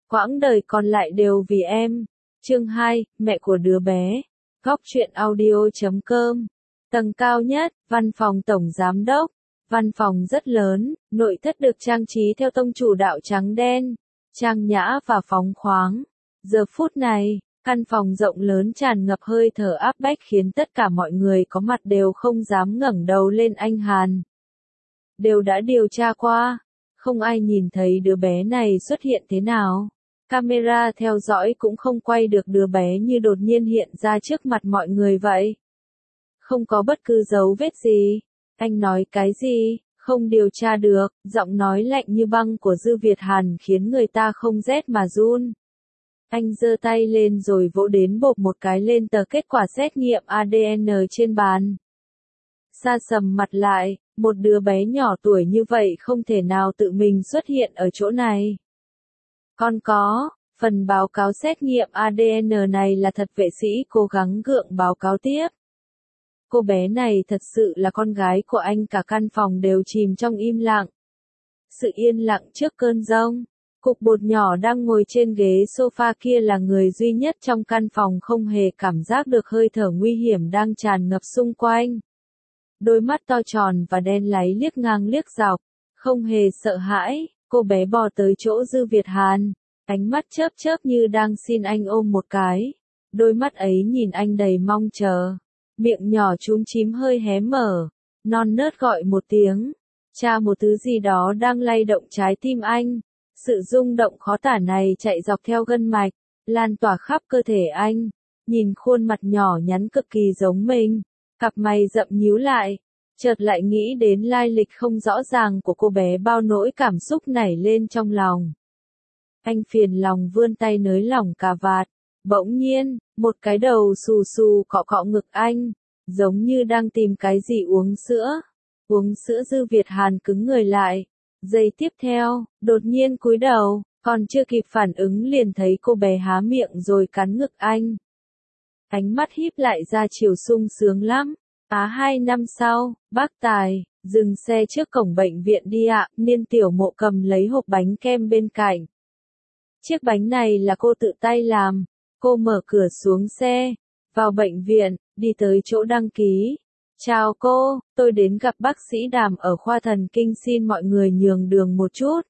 quãng đời còn lại đều vì em. Chương 2, mẹ của đứa bé. Góc truyện audio.com. Tầng cao nhất, văn phòng tổng giám đốc. Văn phòng rất lớn, nội thất được trang trí theo tông chủ đạo trắng đen, trang nhã và phóng khoáng. Giờ phút này, căn phòng rộng lớn tràn ngập hơi thở áp bách khiến tất cả mọi người có mặt đều không dám ngẩng đầu lên. Anh Hàn đều đã điều tra qua, không ai nhìn thấy đứa bé này xuất hiện thế nào. Camera theo dõi cũng không quay được đứa bé như đột nhiên hiện ra trước mặt mọi người vậy. Không có bất cứ dấu vết gì. Anh nói cái gì? Không điều tra được. Giọng nói lạnh như băng của Dư Việt Hàn khiến người ta không rét mà run. Anh giơ tay lên rồi vỗ đến bộp một cái lên tờ kết quả xét nghiệm ADN trên bàn. Sa sầm mặt lại, một đứa bé nhỏ tuổi như vậy không thể nào tự mình xuất hiện ở chỗ này. Còn có, phần báo cáo xét nghiệm ADN này là thật. Vệ sĩ cố gắng gượng báo cáo tiếp. Cô bé này thật sự là con gái của anh. Cả căn phòng đều chìm trong im lặng. Sự yên lặng trước cơn giông. Cục bột nhỏ đang ngồi trên ghế sofa kia là người duy nhất trong căn phòng không hề cảm giác được hơi thở nguy hiểm đang tràn ngập xung quanh. Đôi mắt to tròn và đen láy liếc ngang liếc dọc, không hề sợ hãi, cô bé bò tới chỗ Dư Việt Hàn, ánh mắt chớp chớp như đang xin anh ôm một cái. Đôi mắt ấy nhìn anh đầy mong chờ, miệng nhỏ chúm chím hơi hé mở, non nớt gọi một tiếng. Cha, một thứ gì đó đang lay động trái tim anh. Sự rung động khó tả này chạy dọc theo gân mạch, lan tỏa khắp cơ thể anh. Nhìn khuôn mặt nhỏ nhắn cực kỳ giống mình, cặp mày rậm nhíu lại, chợt lại nghĩ đến lai lịch không rõ ràng của cô bé, bao nỗi cảm xúc nảy lên trong lòng. Anh phiền lòng vươn tay nới lỏng cà vạt, bỗng nhiên, một cái đầu xù xù cọ cọ ngực anh, giống như đang tìm cái gì uống sữa. Uống sữa. Dư Việt Hàn cứng người lại. Giây tiếp theo, đột nhiên cúi đầu, còn chưa kịp phản ứng liền thấy cô bé há miệng rồi cắn ngực anh. Ánh mắt híp lại ra chiều sung sướng lắm. 2 năm sau, bác Tài, dừng xe trước cổng bệnh viện đi ạ. Niên Tiểu Mộ cầm lấy hộp bánh kem bên cạnh. Chiếc bánh này là cô tự tay làm. Cô mở cửa xuống xe, vào bệnh viện, đi tới chỗ đăng ký. Chào cô, tôi đến gặp bác sĩ Đàm ở khoa thần kinh, xin mọi người nhường đường một chút.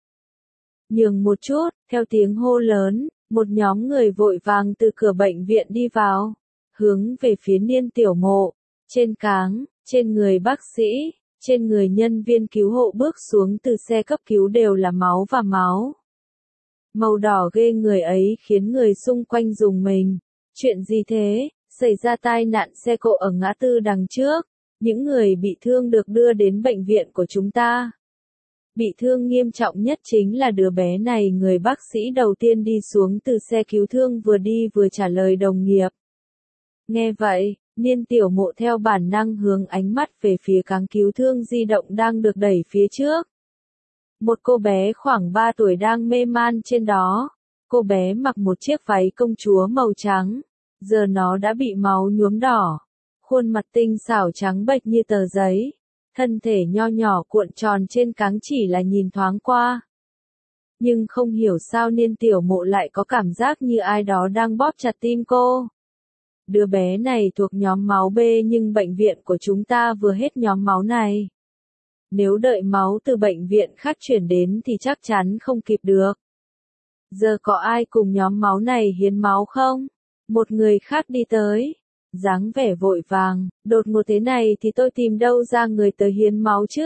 Nhường một chút, theo tiếng hô lớn, một nhóm người vội vàng từ cửa bệnh viện đi vào, hướng về phía Niên Tiểu Mộ. Trên cáng, trên người bác sĩ, trên người nhân viên cứu hộ bước xuống từ xe cấp cứu đều là máu và máu. Màu đỏ ghê người ấy khiến người xung quanh rùng mình. Chuyện gì thế? Xảy ra tai nạn xe cộ ở ngã tư đằng trước. Những người bị thương được đưa đến bệnh viện của chúng ta. Bị thương nghiêm trọng nhất chính là đứa bé này. Người bác sĩ đầu tiên đi xuống từ xe cứu thương vừa đi vừa trả lời đồng nghiệp. Nghe vậy, Niên Tiểu Mộ theo bản năng hướng ánh mắt về phía cáng cứu thương di động đang được đẩy phía trước. Một cô bé khoảng 3 tuổi đang mê man trên đó. Cô bé mặc một chiếc váy công chúa màu trắng. Giờ nó đã bị máu nhuốm đỏ. Khuôn mặt tinh xảo trắng bệch như tờ giấy. Thân thể nho nhỏ cuộn tròn trên cáng, chỉ là nhìn thoáng qua. Nhưng không hiểu sao Niên Tiểu Mộ lại có cảm giác như ai đó đang bóp chặt tim cô. Đứa bé này thuộc nhóm máu B nhưng bệnh viện của chúng ta vừa hết nhóm máu này. Nếu đợi máu từ bệnh viện khác chuyển đến thì chắc chắn không kịp được. Giờ có ai cùng nhóm máu này hiến máu không? Một người khác đi tới. Dáng vẻ vội vàng, đột ngột thế này thì tôi tìm đâu ra người tới hiến máu chứ?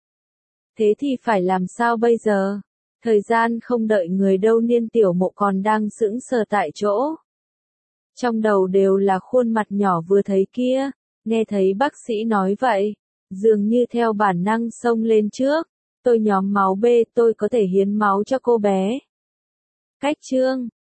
Thế thì phải làm sao bây giờ? Thời gian không đợi người đâu. Niên Tiểu Mộ còn đang sững sờ tại chỗ. Trong đầu đều là khuôn mặt nhỏ vừa thấy kia. Nghe thấy bác sĩ nói vậy, dường như theo bản năng xông lên trước. Tôi nhóm máu B, tôi có thể hiến máu cho cô bé. Cách chương